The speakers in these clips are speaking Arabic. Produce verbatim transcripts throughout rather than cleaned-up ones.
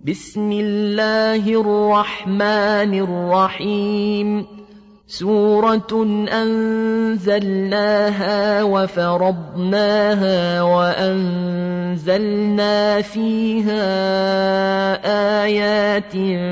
بسم الله الرحمن الرحيم. سورة أنزلناها وفرضناها وأنزلنا فيها آيات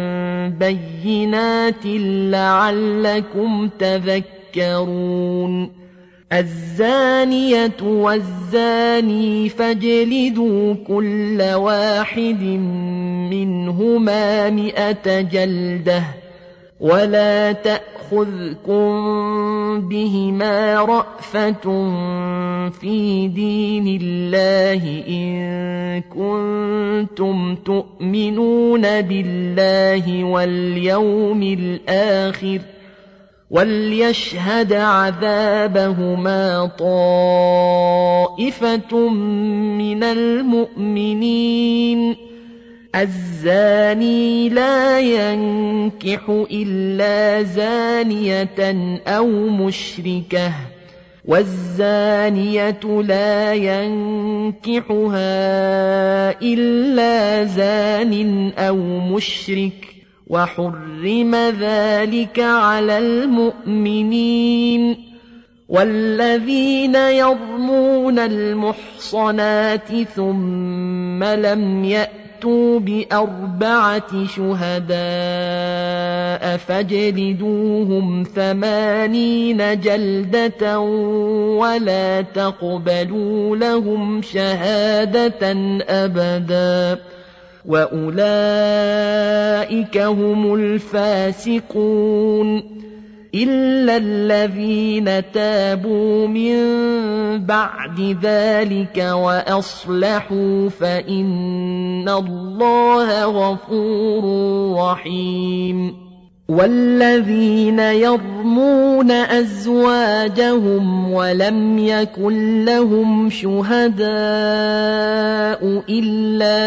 بينات لعلكم تذكرون. الزانية والزاني فاجلدوا كل واحد منهما مئة جلدة ولا تأخذكم بهما رأفة في دين الله إن كنتم تؤمنون بالله واليوم الآخر وليشهد عذابهما طائفة من المؤمنين. الزاني لا ينكح إلا زانية أو مشركة والزانية لا ينكحها إلا زان أو مشرك وحرم ذلك على المؤمنين. والذين يرمون المحصنات ثم لم يأتوا بأربعة شهداء فاجلدوهم ثمانين جلدة ولا تقبلوا لهم شهادة أبدا وأولئك هم الفاسقون إلا الذين تابوا من بعد ذلك وأصلحوا فإن الله غفور رحيم. والذين يرمون أزواجهم ولم يكن لهم شهداء إلا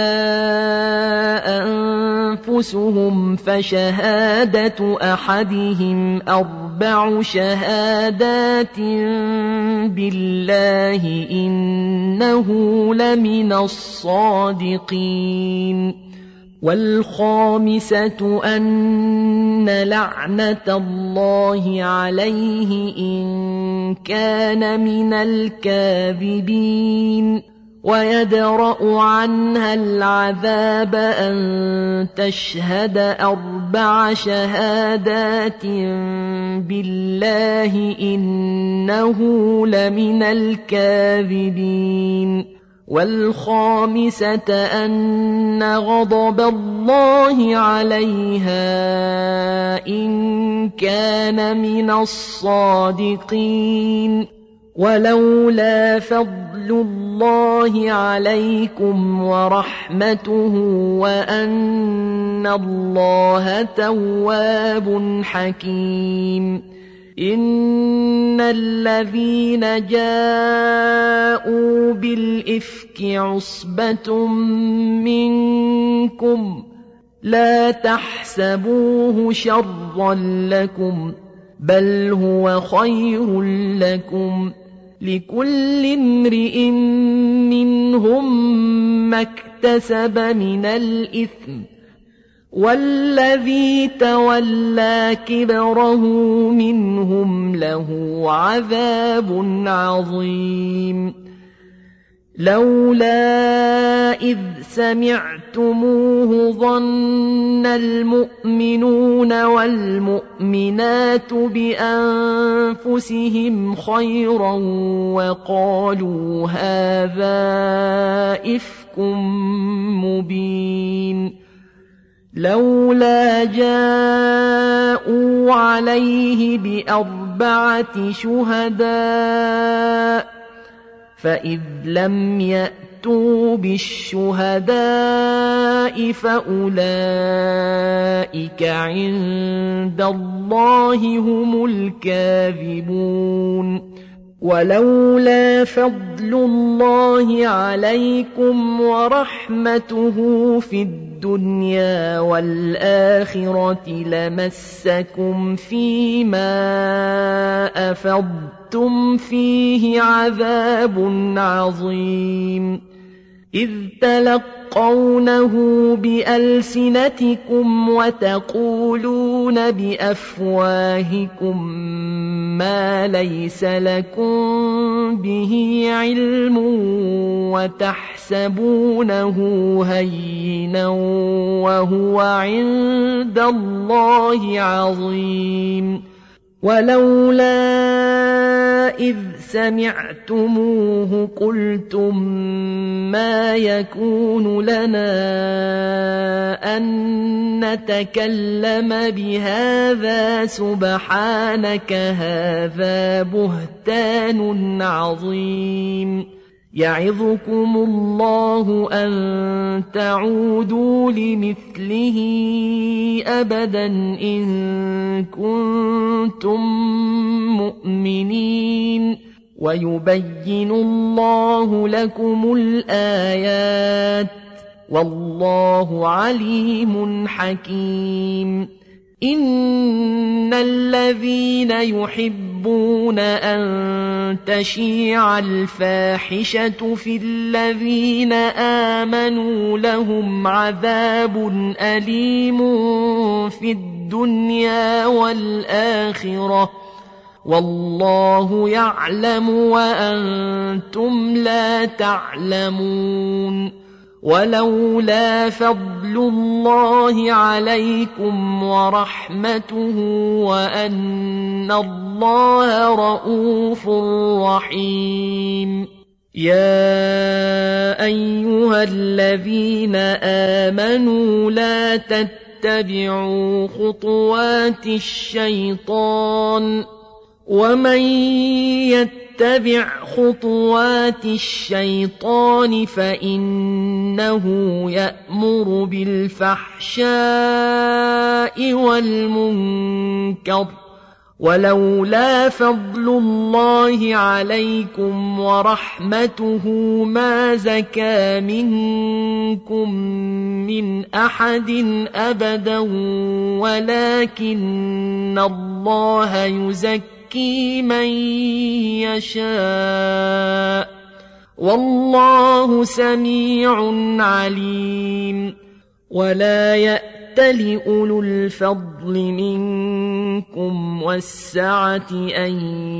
أنفسهم فشهادة أحدهم أربع شهادات بالله إنه لمن الصادقين. والخامسة أن لعنة الله عليه إن كان من الكاذبين ويدرأ عنها العذاب أن تشهد أربع شهادات بالله إنه لمن الكاذبين. والخامسة أن غضب الله عليها إن كان من الصادقين. ولولا فضل الله عليكم ورحمته وأن الله تواب حكيم. إن الذين جاءوا بالإفك عصبة منكم لا تحسبوه شرا لكم بل هو خير لكم لكل امرئ منهم ما اكتسب من الإثم والذي تولى كبره منهم له عذاب عظيم. لولا إذ سمعتموه ظن المؤمنون والمؤمنات بأنفسهم خيرا وقالوا هذا إفك مبين. لولا جاءوا عليه بأربعة شهداء فإذ لم يأتوا بالشهداء فأولئك عند الله هم الكاذبون. ولولا فضل الله عليكم ورحمته في الدنيا والآخرة لمسكم فيما أفضتم فيه عذاب عظيم. إذ تلقى تلقونه بألسنتكم وتقولون بأفواهكم ما ليس لكم به علم وتحسبونه هينا وهو عند الله عظيم ولولا إذ سمعتموه قلتم ما يكون لنا أن نتكلم بهذا سبحانك هذا بهتان عظيم يعظكم الله أن تعودوا لمثله أبدا إن كنتم مؤمنين ويبين الله لكم الآيات والله عليم حكيم إن الذين يحبون أن تشيع الفاحشة في الذين آمنوا لهم عذاب أليم في الدنيا والآخرة والله يعلم وأنتم لا تعلمون ولولا فضل الله عليكم ورحمته وأن الله رءوف رحيم يا أيها الذين آمنوا لا تتبعوا خطوات الشيطان ومن يتبع خطوات الشيطان فإنه يأمر بالفحشاء والمنكر ولولا فضل الله عليكم ورحمته ما زكى منكم من أحد أبدا ولكن الله يزكي من يشاء والله سميع عليم ولا يأتل أولو الفضل منكم والسعة أن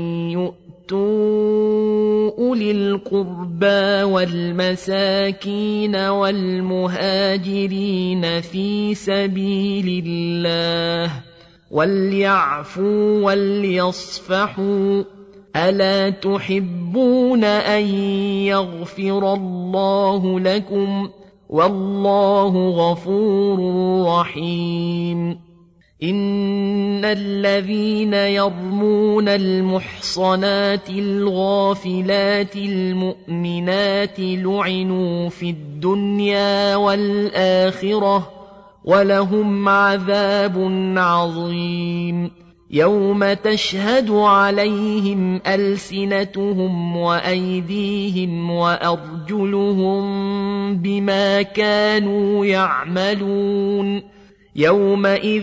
يؤتوا أولي القربى والمساكين والمهاجرين في سبيل الله وليعفوا وليصفحوا ألا تحبون أن يغفر الله لكم والله غفور رحيم إن الذين يرمون المحصنات الغافلات المؤمنات لعنوا في الدنيا والآخرة ولهم عذاب عظيم يوم تشهد عليهم ألسنتهم وأيديهم وأرجلهم بما كانوا يعملون يومئذ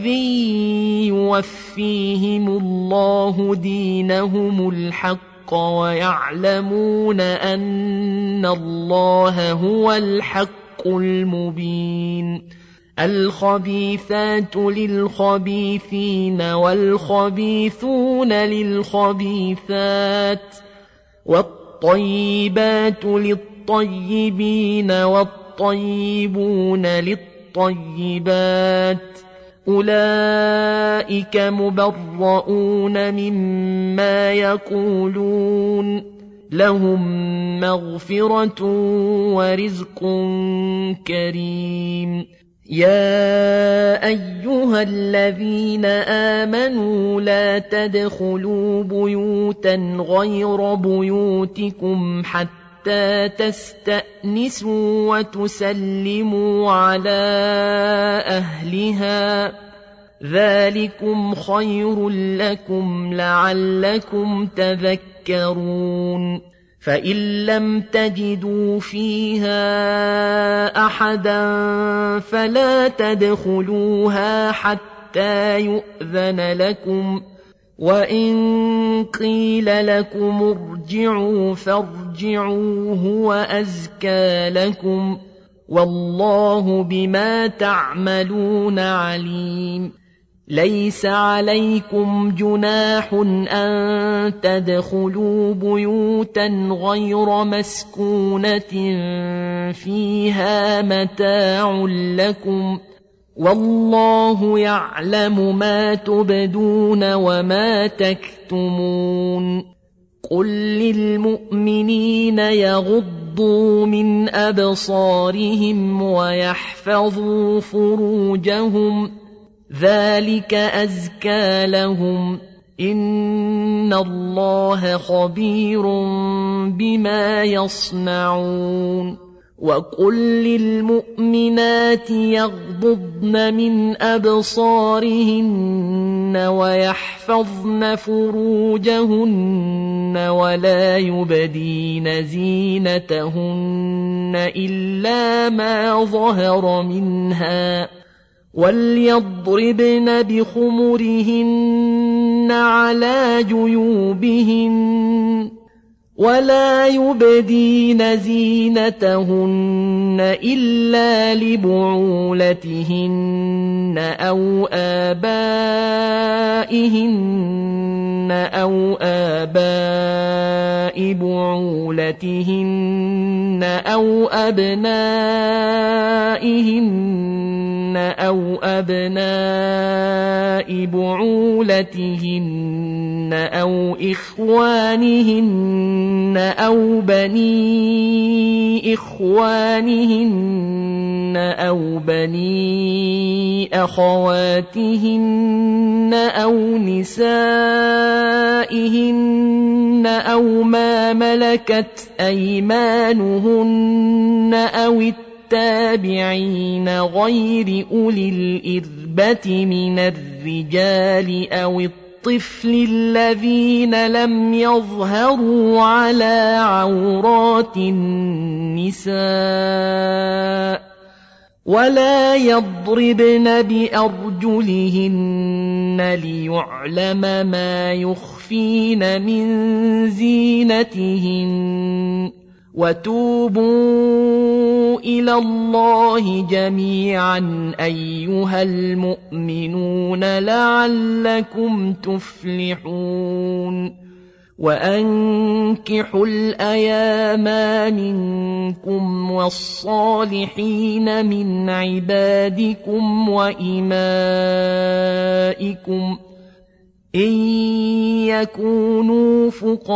يوفيهم الله دينهم الحق ويعلمون أن الله هو الحق المبين الخبيثات للخبيثين والخبيثون للخبيثات والطيبات للطيبين والطيبون للطيبات أولئك مبرؤون مما يقولون لهم مغفرة ورزق كريم يا أيها الذين آمنوا لا تدخلوا بيوتا غير بيوتكم حتى تستأنسوا وتسلموا على أهلها ذلكم خير لكم لعلكم تذكرون فإن لم تجدوا فيها أحدا فلا تدخلوها حتى يؤذن لكم وإن قيل لكم ارجعوا فارجعوا هو أزكى لكم والله بما تعملون عليم ليس عليكم جناح أن تدخلوا بيوتا غير مسكونة فيها متاع لكم والله يعلم ما تبدون وما تكتمون قل للمؤمنين يغضوا من أبصارهم ويحفظوا فروجهم ذلك أزكى لهم إن الله خبير بما يصنعون وقل للمؤمنات يغضضن من أبصارهن ويحفظن فروجهن ولا يبدين زينتهن إلا ما ظهر منها وليضربن بخمرهن على جيوبهن ولا يبدين زينتهن إلا لبعولتهن أو آبائهن أو آباء بعولتهن أو أبنائهن أو أبناء بعولتهن أو إخوانهن أو بني إخوانهن أو بني أخواتهن أو نسائهن أو ما ملكت أيمانهن أو التابعين غير أولي الإربة من الرجال أو الطفل الذين لم يظهروا على عورات النساء ولا يضربن بأرجلهن ليعلم ما يخفين من زينتهن وتوبوا إلى الله جميعا أيها المؤمنون لعلكم تفلحون وأنكحوا الأيام منكم والصالحين من عبادكم وإمائكم إن يكونوا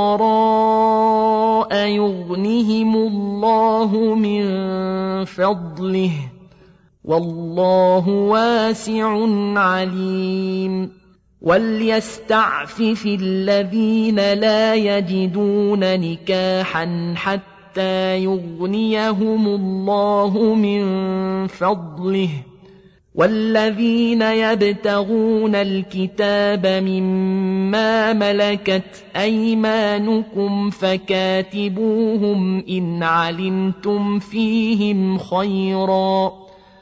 فقراء يغنهم الله من فضله والله واسع عليم وليستعفف الذين لا يجدون نكاحا حتى يغنيهم الله من فضله والذين يبتغون الكتاب مما ملكت أيمانكم فكاتبوهم إن علمتم فيهم خيرا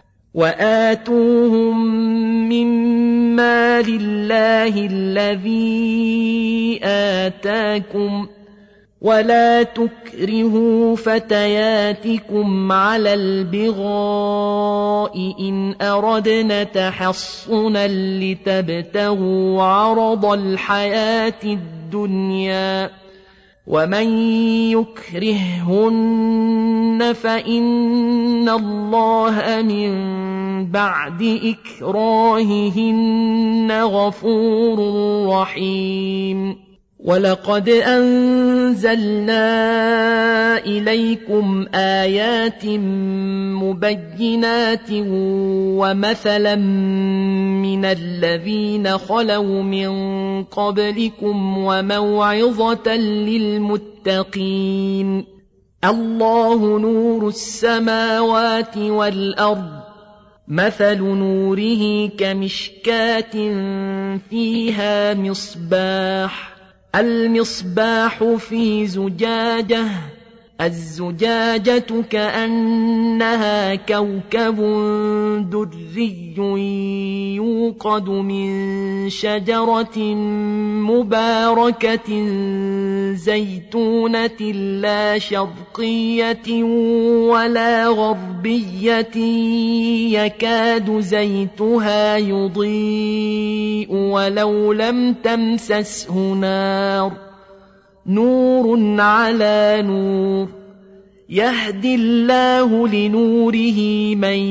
وآتوهم مما لله الذي آتاكم ولا تكرهوا فتياتكم على البغاء إن أردنا تحصنا لتبتغوا عرض الحياة الدنيا ومن يكرههن فإن الله من بعد إكراههن غفور رحيم ولقد أنزلنا إليكم آيات مبينات ومثلا من الذين خلوا من قبلكم وموعظة للمتقين الله نور السماوات والأرض مثل نوره كمشكاة فيها مصباح المصباح في زجاجة الزجاجة كأنها كوكب دري يوقد من شجرة مباركة زيتونة لا شرقية ولا غربية يكاد زيتها يضيء ولو لم تمسسه نار نور على نور يهدي الله لنوره من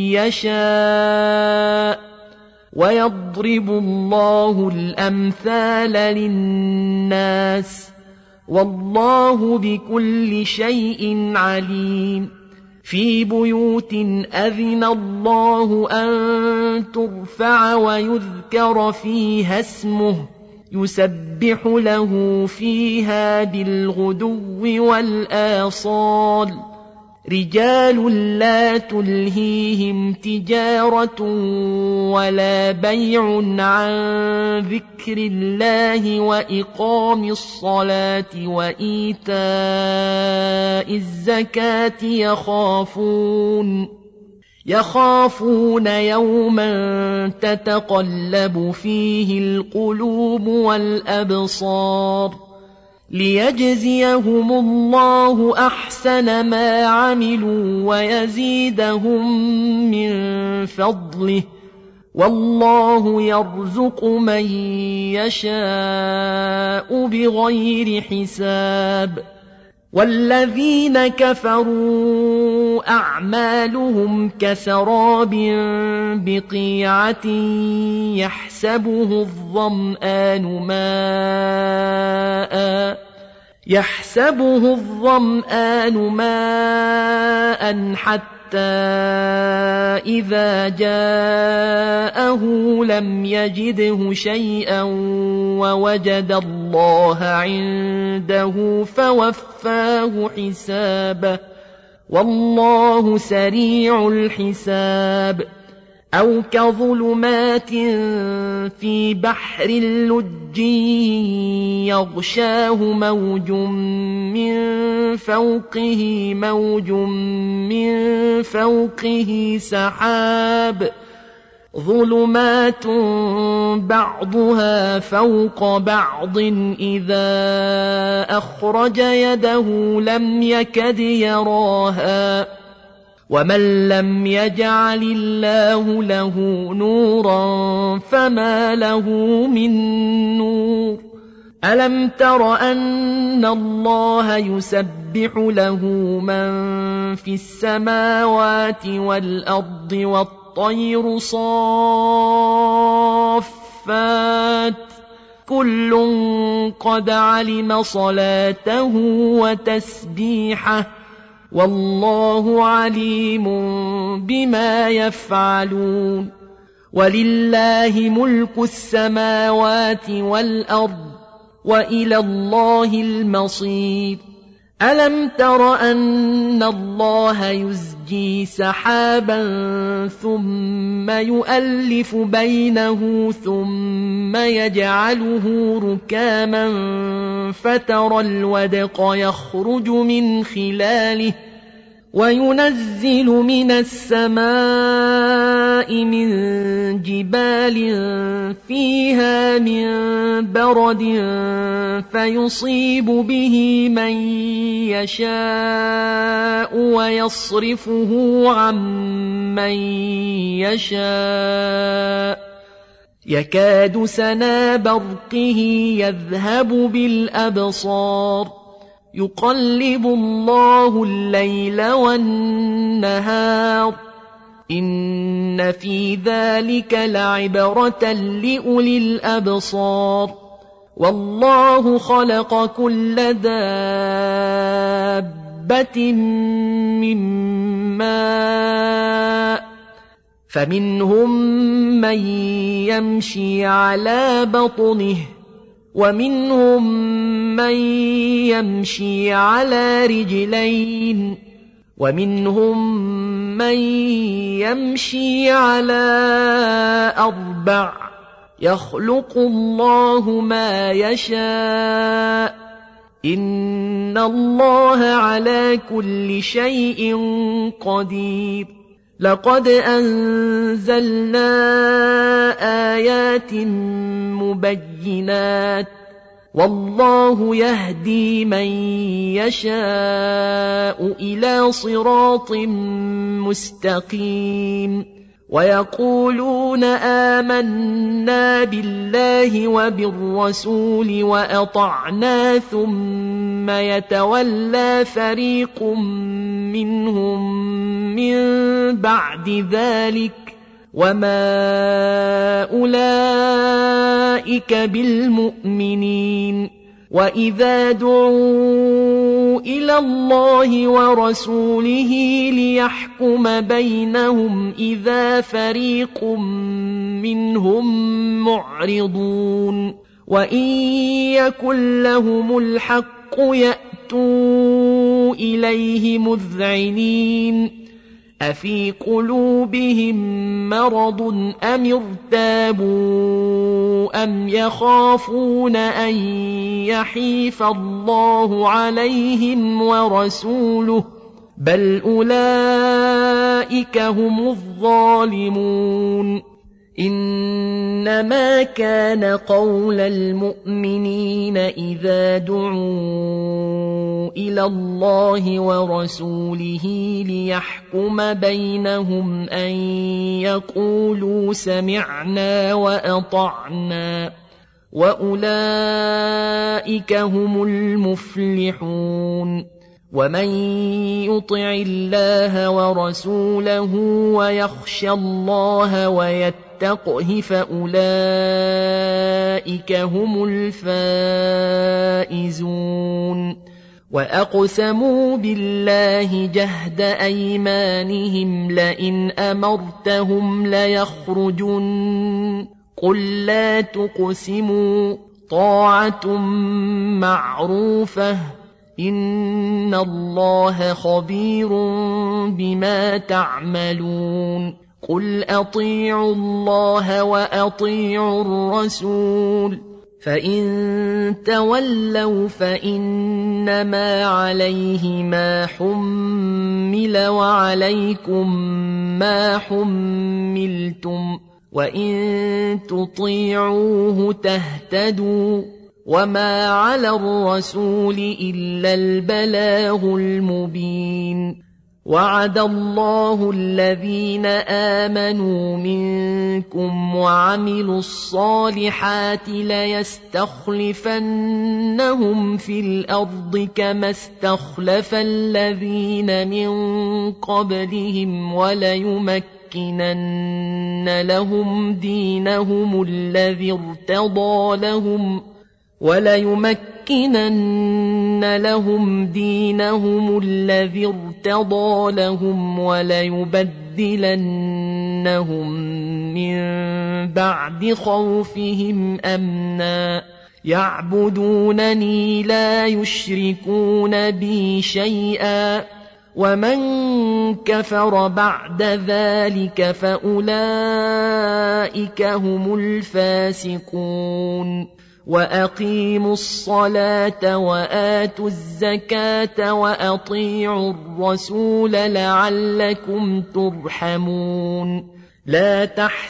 يشاء ويضرب الله الأمثال للناس والله بكل شيء عليم في بيوت أذن الله أن ترفع ويذكر فيها اسمه يسبح له فيها بالغدو والآصال رجال لا تلهيهم تجارة ولا بيع عن ذكر الله وإقام الصلاة وإيتاء الزكاة يخافون يخافون يوما تتقلب فيه القلوب والأبصار ليجزيهم الله أحسن ما عملوا ويزيدهم من فضله والله يرزق من يشاء بغير حساب والذين كفروا أعمالهم كسراب بقيعة يحسبه الظمآن ماء يحسبه الظمآن ماء حتى إذا جاءه لم يجده شيئا ووجد الله عنده فوفاه حسابه والله سريع الحساب أو كظلمات في بحر لج يغشاه موج من فوقه موج من فوقه سحاب ظلمات بعضها فوق بعض إذا أخرج يده لم يكد يراها ومن لم يجعل الله له نورا فما له من نور ألم تر أن الله يسبح له من في السماوات والأرض والطير صافات كل قد علم صلاته وتسبيحه والله عليم بما يفعلون ولله ملك السماوات والأرض وإلى الله المصير ألم تر أن الله يزجي سحابا ثم يؤلف بينه ثم يجعله ركاما فترى الودق يخرج من خلاله وينزل من السماء من جبال فيها من برد فيصيب به من يشاء ويصرفه عن من يشاء يكاد سنا برقه يذهب بالأبصار يقلب الله الليل والنهار إن في ذلك لعبرة لأولي الأبصار والله خلق كل دابة من ماء فمنهم من يمشي على بطنه ومنهم من يمشي على رجلين ومنهم من يمشي على أربع يخلق الله ما يشاء إن الله على كل شيء قدير لقد أنزلنا آيات مبينات والله يهدي من يشاء إلى صراط مستقيم ويقولون آمنا بالله وبالرسول وأطعنا ثم يتولى فريق منهم من بعد ذلك وما أولئك بالمؤمنين وإذا دعوا إلى الله ورسوله ليحكم بينهم إذا فريق منهم معرضون وإن يكن لهم الحق يأتوا إليه مذعنين أفي قلوبهم مرض أم ارتابوا أم يخافون أن يحيف الله عليهم ورسوله بل أولئك هم الظالمون إنما كان قول المؤمنين إذا دعوا إلى الله ورسوله ليحكم بينهم أن يقولوا سمعنا وأطعنا وأولئك هم المفلحون ومن يطع الله ورسوله ويخشى الله ويتقه فأولئك هم الفائزون وأقسموا بالله جهد أيمانهم لئن أمرتهم ليخرجن قل لا تقسموا طاعة معروفة إن الله خبير بما تعملون قل أطيعوا الله وأطيعوا الرسول فإن تولوا فإنما عليه ما حمل وعليكم ما حملتم وإن تطيعوه تهتدوا وما على الرسول إلا البلاغ المبين وعد الله الذين آمنوا منكم وعملوا الصالحات ليستخلفنهم في الأرض كما استخلف الذين من قبلهم وليمكنن لهم دينهم الذي ارتضى لهم وليمكنن لهم دينهم الذي ارتضى لهم وليبدلنهم من بعد خوفهم أمنا يعبدونني لا يشركون بي شيئا ومن كفر بعد ذلك فأولئك هم الفاسقون وأقيموا الصلاة وآتوا الزكاة وأطيعوا الرسول لعلكم ترحمون لا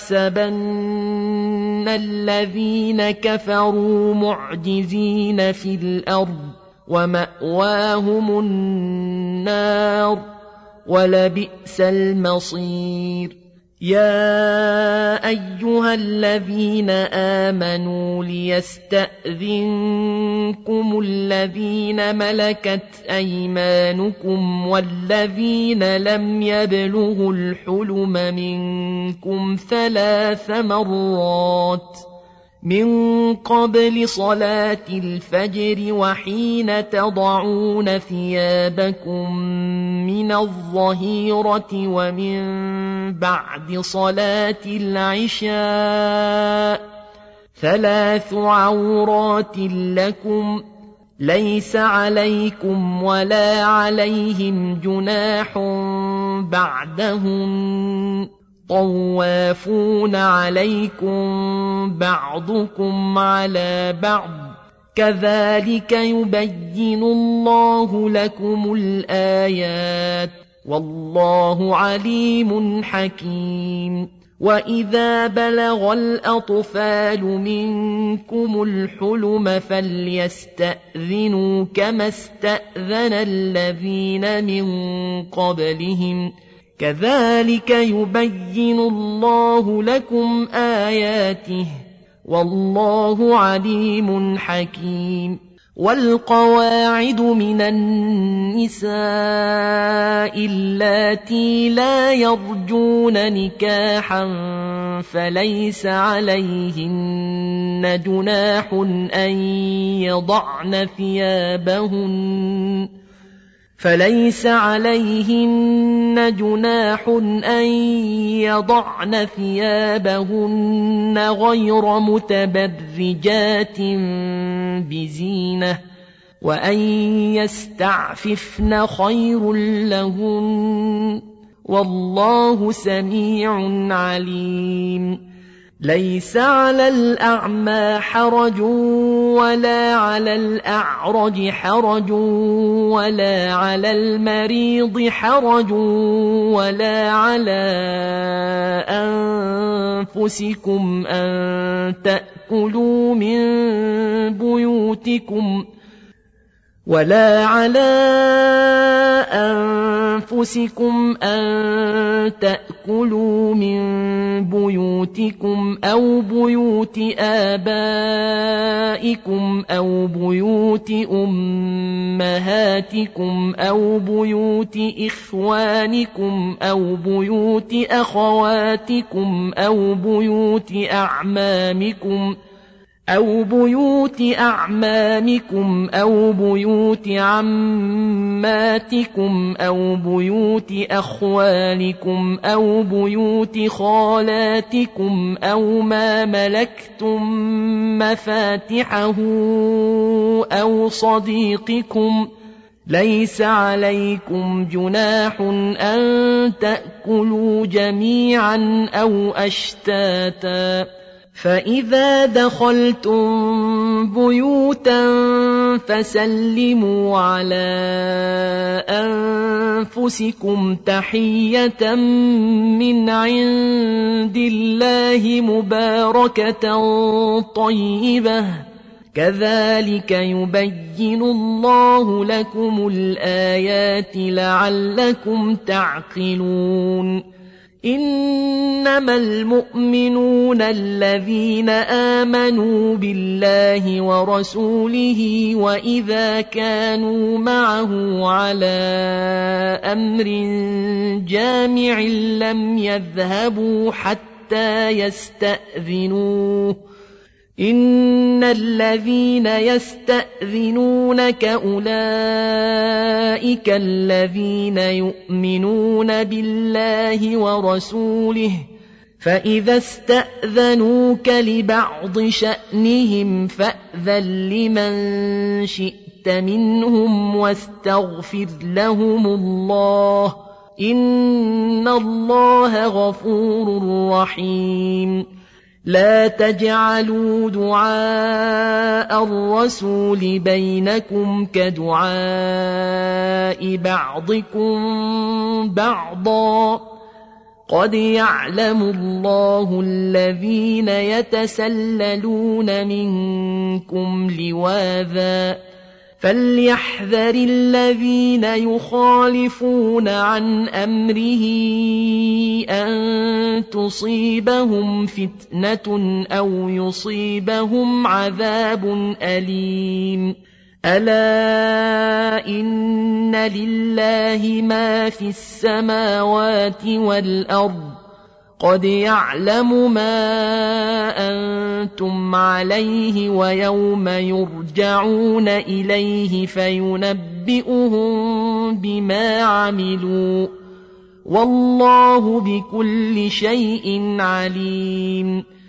تحسبن الذين كفروا معجزين في الأرض ومأواهم النار ولبئس المصير يا أيها الذين آمنوا ليستأذنكم الذين ملكت أيمانكم والذين لم يبلغوا الحلم منكم ثلاث مرات من قبل صلاة الفجر وحين تضعون ثيابكم من الظهيرة ومن بعد صلاة العشاء ثلاث عورات لكم ليس عليكم ولا عليهم جناح بعدهم طوافون عليكم بعضكم على بعض كذلك يبين الله لكم الآيات والله عليم حكيم. وإذا بلغ الأطفال منكم الحلم فليستأذنوا كما استأذن الذين من قبلهم كذلك يبين الله لكم آياته والله عليم حكيم. والقواعد من النساء اللاتي لا يرجون نكاحا فليس عليهن جناح أن يضعن ثيابهن فليس عليهن جناح أن يضعن ثيابهن غير متبرجات بزينة وأن يستعففن خير لهن والله سميع عليم. ليس على الأعمى حرج ولا على الأعرج حرج ولا على المريض حرج ولا على أنفسكم أن تأكلوا من بيوتكم ولا على أنفسكم أن تأكلوا من بيوتكم أو بيوت آبائكم أو بيوت أمهاتكم أو بيوت إخوانكم أو بيوت أخواتكم أو بيوت أعمامكم أو بيوت أعمامكم أو بيوت عماتكم أو بيوت أخوالكم أو بيوت خالاتكم أو ما ملكتم مفاتحه أو صديقكم ليس عليكم جناح أن تأكلوا جميعا أو أشتاتا. فإذا دخلتم بيوتا فسلموا على أنفسكم تحية من عند الله مباركة طيبة كذلك يبين الله لكم الآيات لعلكم تعقلون. إنما المؤمنون الذين آمنوا بالله ورسوله وإذا كانوا معه على أمر جامع لم يذهبوا حتى يستأذنوه إن الذين يستأذنونك أولئك الذين يؤمنون بالله ورسوله فإذا استأذنوك لبعض شأنهم فأذن لمن شئت منهم واستغفر لهم الله إن الله غفور رحيم. لا تجعلوا دعاء الرسول بينكم كدعاء بعضكم بعضا قد يعلم الله الذين يتسللون منكم لواذا فليحذر الذين يخالفون عن أمره أن تصيبهم فتنة أو يصيبهم عذاب أليم. ألا إن لله ما في السماوات والأرض قد يعلم ما أنتم عليه ويوم يرجعون إليه فينبئهم بما عملوا والله بكل شيء عليم.